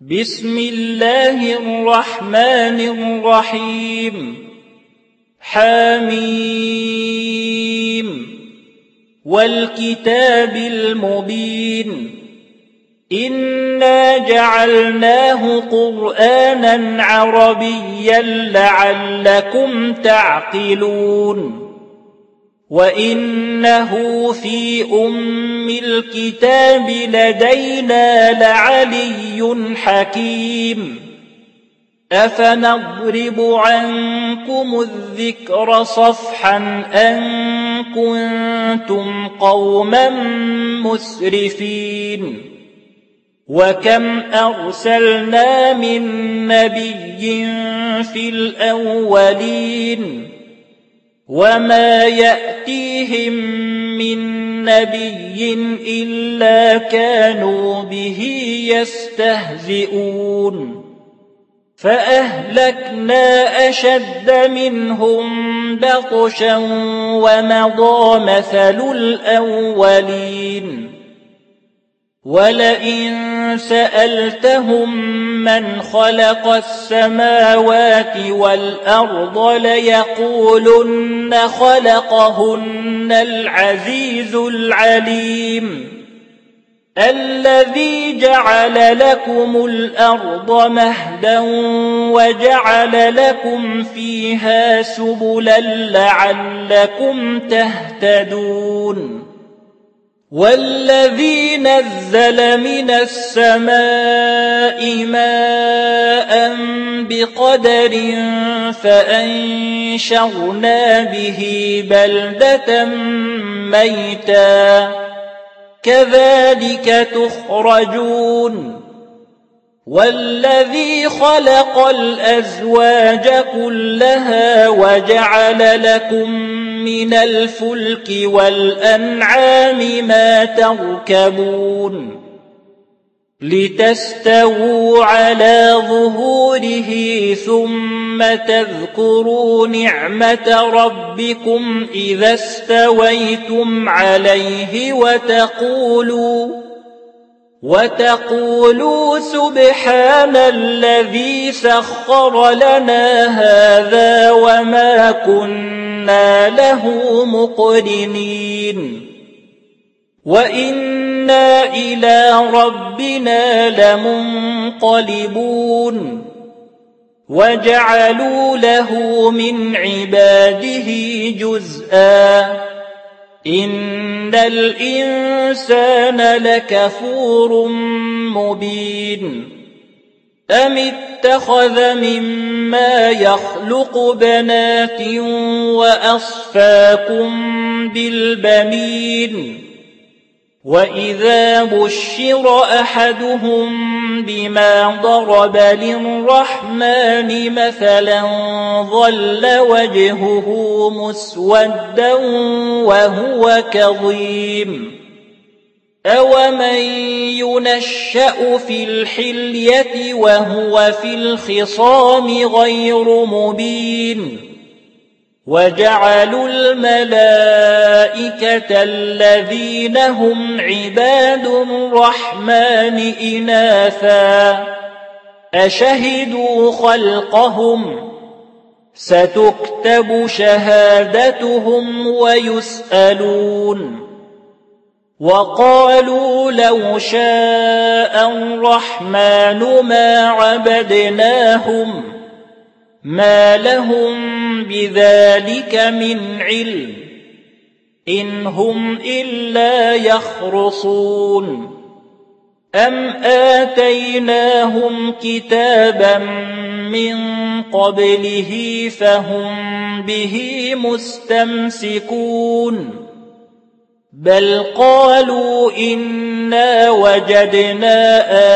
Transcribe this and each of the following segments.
بسم الله الرحمن الرحيم حميم والكتاب المبين إنا جعلناه قرآنا عربيا لعلكم تعقلون وإنه في أم الكتاب لدينا لعلي حكيم أفنضرب عنكم الذكر صفحا أن كنتم قوما مسرفين وكم أرسلنا من نبي في الأولين وما يأتيهم من نبي إلا كانوا به يستهزئون فأهلكنا أشد منهم بطشا ومضى مثل الأولين ولئن سألتهم من خلق السماوات والأرض ليقولن خلقهن العزيز العليم الذي جعل لكم الأرض مهدا وجعل لكم فيها سبلا لعلكم تهتدون والذي نزل من السماء ماء بقدر فأنشرنا به بلدة ميتا كذلك تخرجون والذي خلق الأزواج كلها وجعل لكم من الفلك والأنعام ما تركبون لتستووا على ظهوره ثم تذكروا نعمة ربكم إذا استويتم عليه وتقولوا سبحان الذي سخر لنا هذا وما كنا له مقرنين وإنا إلى ربنا لمنقلبون وجعلوا له من عباده جزءا إن الإنسان لكفور مبين أم اتخذ مما يخلق بنات وأصفاكم بالبنين وإذا بشر أحدهم بما ضرب للرحمن مثلا ظل وجهه مسودا وهو كظيم أومن ينشأ في الحلية وهو في الخصام غير مبين وجعلوا الملائكة الذين هم عباد الرحمن إناثا أشهدوا خلقهم ستكتب شهادتهم ويسألون وقالوا لو شاء الرحمن ما عبدناهم ما لهم بذلك من علم إن هم إلا يخرصون أم آتيناهم كتابا من قبله فهم به مستمسكون بل قالوا إنا وجدنا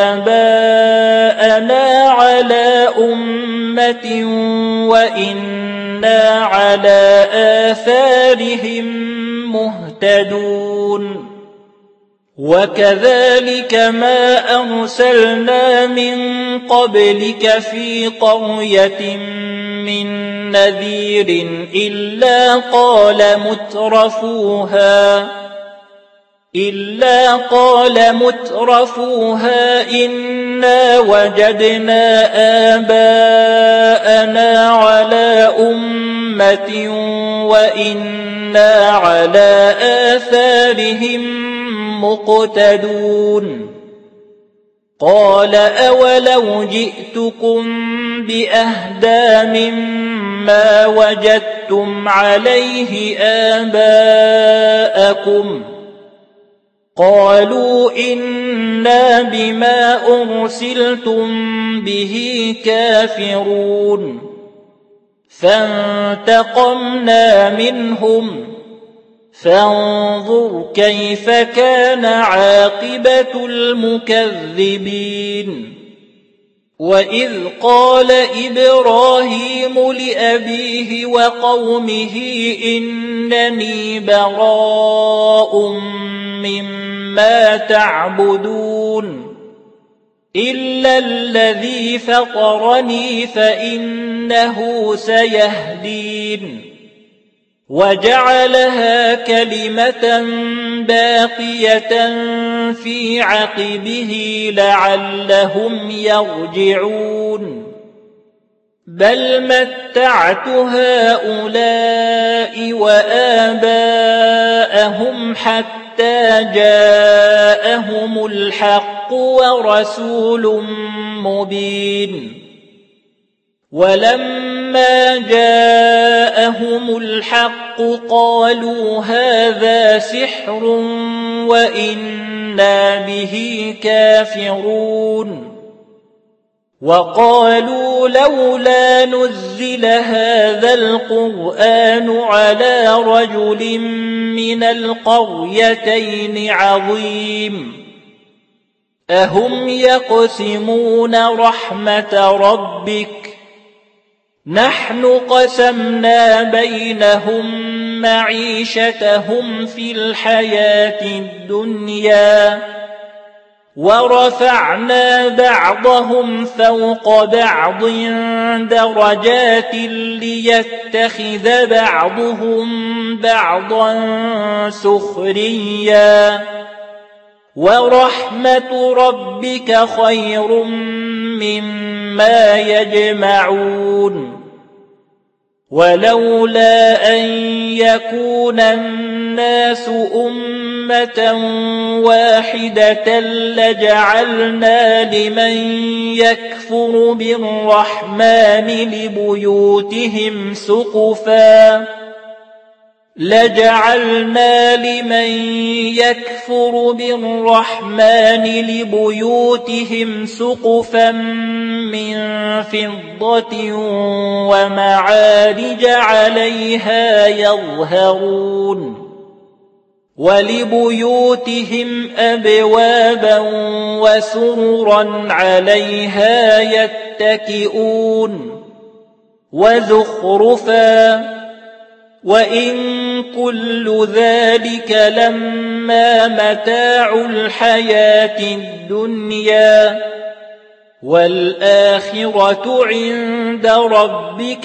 آباءنا على أمة وإنا على آثارهم مهتدون وكذلك ما أرسلنا من قبلك في قرية من نذير إلا قال مترفوها إلا قال مترفوها إنا وجدنا آباءنا على أمة وإنا على آثارهم مقتدون قال أولو جئتكم بأهدى مما وجدتم عليه آباءكم قالوا إنا بما أرسلتم به كافرون فانتقمنا منهم فانظر كيف كان عاقبة المكذبين وإذ قال إبراهيم لأبيه وقومه إنني براء مما تعبدون إلا الذي فطرني فإنه سيهدين وجعلها كلمة باقية في عقبه لعلهم يرجعون بل متعت هؤلاء وآباءهم حتى جاءهم الحق ورسول مبين ولما جاءهم الحق قالوا هذا سحر وإنا به كافرون وقالوا لولا نزل هذا القرآن على رجل من القريتين عظيم أهم يقسمون رحمة ربك نحن قسمنا بينهم معيشتهم في الحياة الدنيا ورفعنا بعضهم فوق بعض درجات ليتخذ بعضهم بعضا سخريا ورحمة ربك خير مما يجمعون ولولا أن يكون الناس أمة واحدة لجعلنا لمن يكفر بالرحمن لبيوتهم سقفا من فضة ومعارج عليها يظهرون ولبيوتهم أبوابا وسررا عليها يتكئون وزخرفا وإن كل ذلك لما متاع الحياة الدنيا والآخرة عند ربك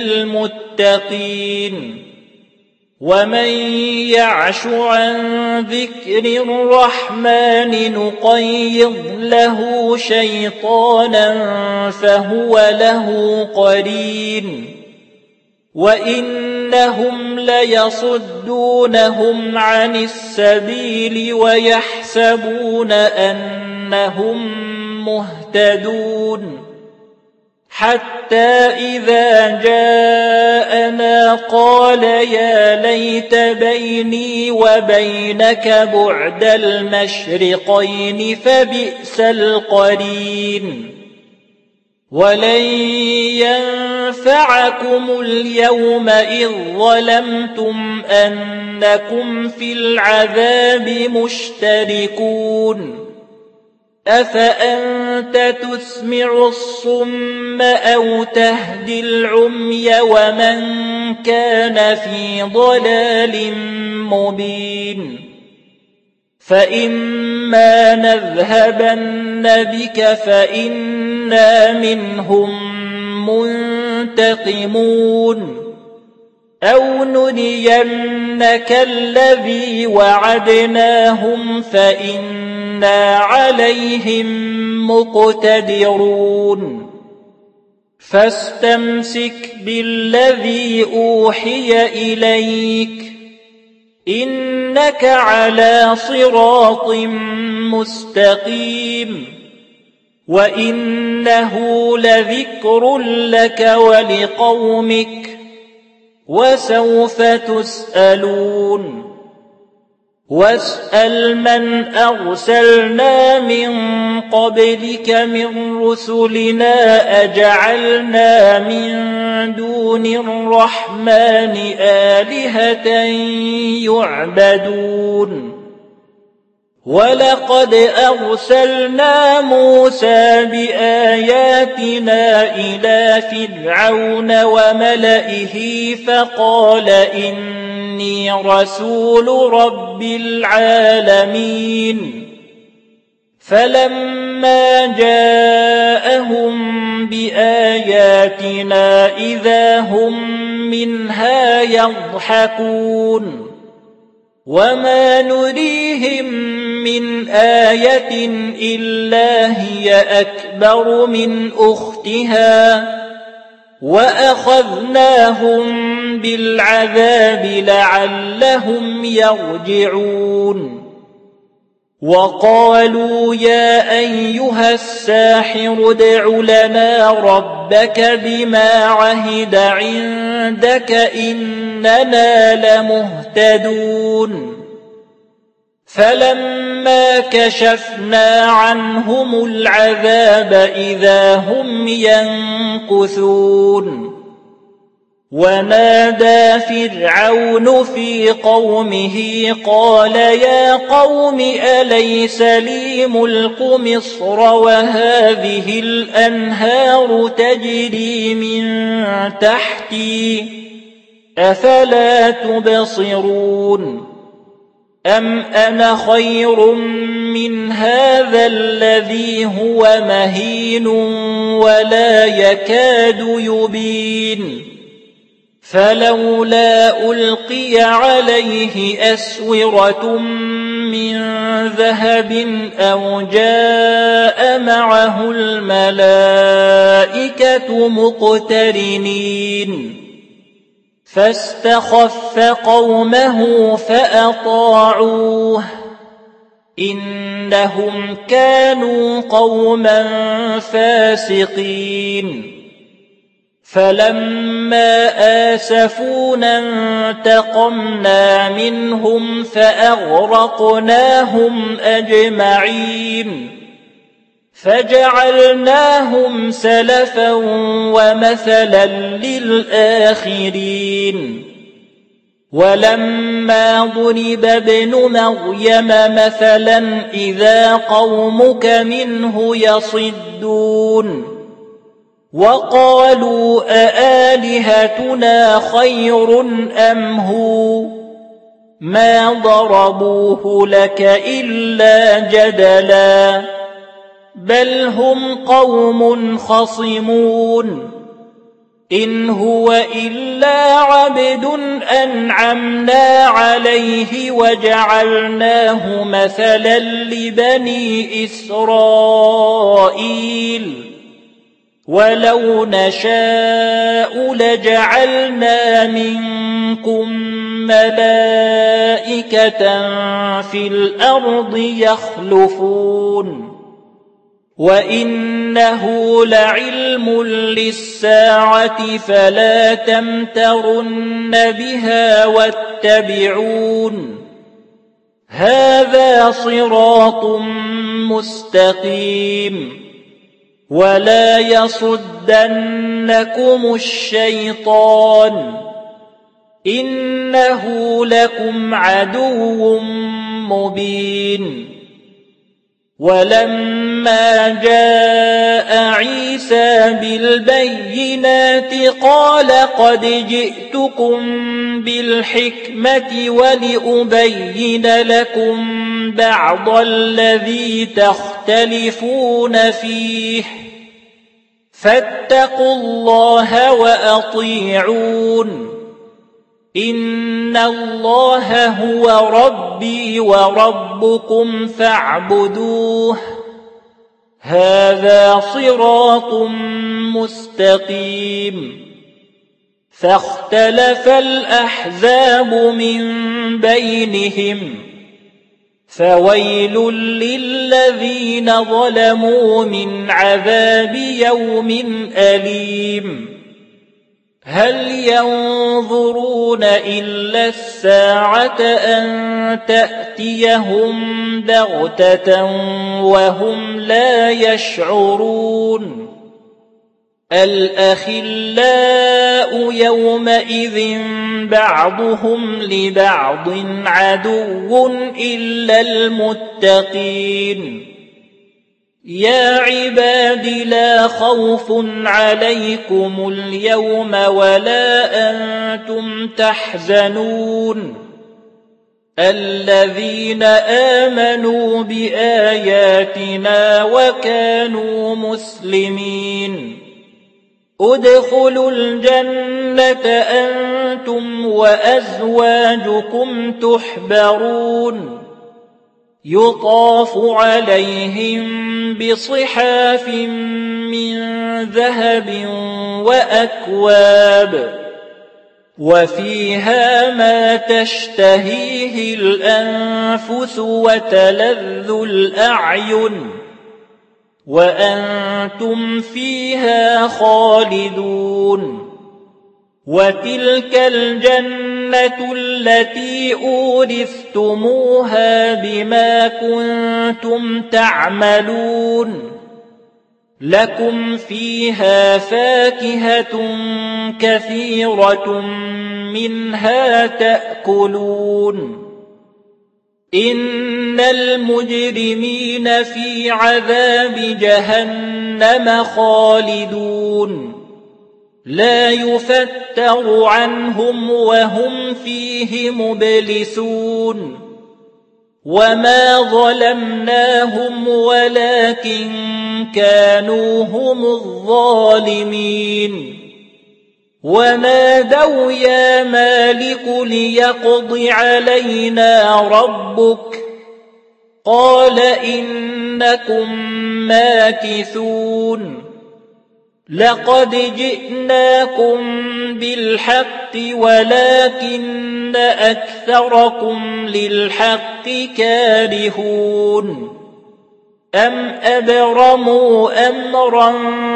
للمتقين ومن يعش عن ذكر الرحمن نقيض له شيطانا فهو له قرين وإنهم ليصدونهم عن السبيل ويحسبون أنهم مهتدون حتى إذا جاءنا قال يا ليت بيني وبينك بعد المشرقين فبئس القرين ولن ينفعكم اليوم إذ ظلمتم أنكم في العذاب مشتركون أفأنت تسمع الصم أو تهدي العمي ومن كان في ضلال مبين فإما نذهبن بك فإنا منهم منتقمون أو نرينك الذي وعدناهم فإنا عليهم مقتدرون فاستمسك بالذي أوحي إليك إنك على صراط مستقيم وإنه لذكر لك ولقومك وسوف تسألون واسأل من أرسلنا من قبلك من رسلنا أجعلنا من دون الرحمن آلهة يعبدون ولقد أرسلنا موسى بآياتنا إلى فرعون وملئه فقال إني رسول رب العالمين فلما جاءهم بآياتنا إذا هم منها يضحكون وما نريهم من آية إلا هي أكبر من أختها وأخذناهم بالعذاب لعلهم يرجعون وقالوا يا أيها الساحر ادع لنا ربك بما عهد عندك إننا لمهتدون فلما كشفنا عنهم العذاب إذا هم ينكثون ونادى فرعون في قومه قال يا قوم أليس لي ملك مصر وهذه الأنهار تجري من تحتي أفلا تبصرون أم أنا خير من هذا الذي هو مهين ولا يكاد يبين فلولا ألقي عليه أسورة من ذهب أو جاء معه الملائكة مقترنين فاستخف قومه فأطاعوه إنهم كانوا قوما فاسقين فلما آسفونا انتقمنا منهم فأغرقناهم أجمعين فجعلناهم سلفا ومثلا للآخرين ولما ضرب ابن مريم مثلا إذا قومك منه يصدون وقالوا أآلهتنا خير أم هو ما ضربوه لك إلا جدلا بل هم قوم خصمون إن هو إلا عبد أنعمنا عليه وجعلناه مثلا لبني إسرائيل ولو نشاء لجعلنا منكم ملائكة في الأرض يخلفون وإنه لعلم للساعة فلا تمترن بها واتبعون هذا صراط مستقيم ولا يصدنكم الشيطان إنه لكم عدو مبين ولما جاء عيسى بالبينات قال قد جئتكم بالحكمة ولأبين لكم بعض الذي تختلفون فيه فاتقوا الله وأطيعون إن الله هو ربي وربكم فاعبدوه هذا صراط مستقيم فاختلف الأحزاب من بينهم فويل للذين ظلموا من عذاب يوم أليم هل ينظرون إلا الساعة أن تأتيهم بغتة وهم لا يشعرون الأخلاء يومئذ بعضهم لبعض عدو إلا المتقين يا عباد لا خوف عليكم اليوم ولا أنتم تحزنون الذين آمنوا بآياتنا وكانوا مسلمين ادخلوا الجنة أنتم وأزواجكم تحبرون يطاف عليهم بصحاف من ذهب وأكواب وفيها ما تشتهيه الأنفس وتلذ الأعين وأنتم فيها خالدون وتلك الجنة التي أورثتموها بما كنتم تعملون لكم فيها فاكهة كثيرة منها تأكلون إن المجرمين في عذاب جهنم خالدون لا يفتر عنهم وهم فيه مبلسون وما ظلمناهم ولكن كانوا هم الظالمين ونادوا يا مالك ليقض علينا ربك قال إنكم ماكثون لقد جئناكم بالحق ولكن أكثركم للحق كارهون أم أبرموا أمرا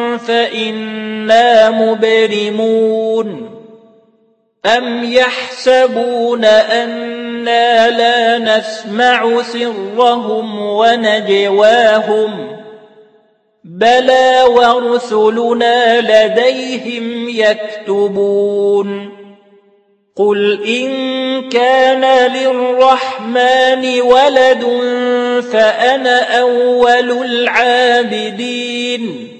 فإنا مبرمون أم يحسبون أنا لا نسمع سرهم ونجواهم بلى ورسلنا لديهم يكتبون قل إن كان للرحمن ولد فأنا أول العابدين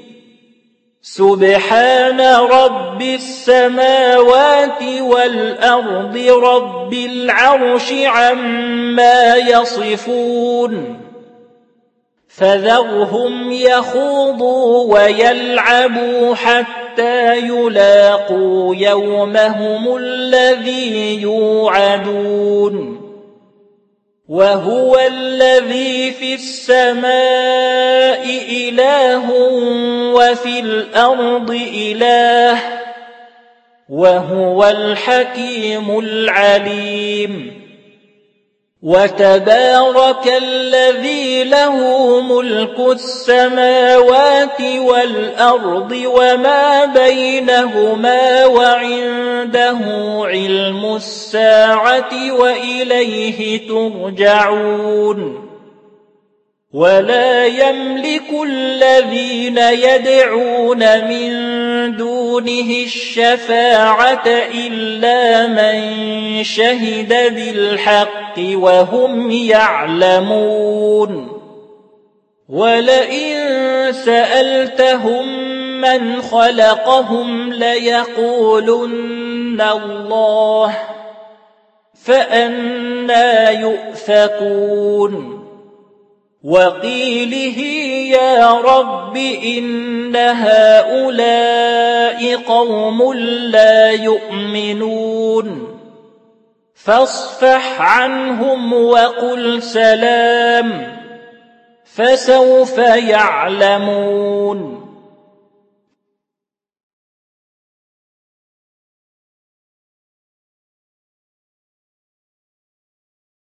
سبحان رب السماوات والأرض رب العرش عما يصفون فذرهم يخوضوا ويلعبوا حتى يلاقوا يومهم الذي يوعدون وهو الذي في السماء إله وفي الأرض إله وهو الحكيم العليم وتبارك الذي له ملك السماوات والأرض وما بينهما وعنده علم الساعة وإليه ترجعون ولا يملك الذين يدعون من دونه الشفاعة إلا من شهد بالحق وهم يعلمون ولئن سألتهم من خلقهم ليقولن الله فأنى يؤفكون وقيله يا رب إن هؤلاء قوم لا يؤمنون فاصفح عنهم وقل سلام فسوف يعلمون.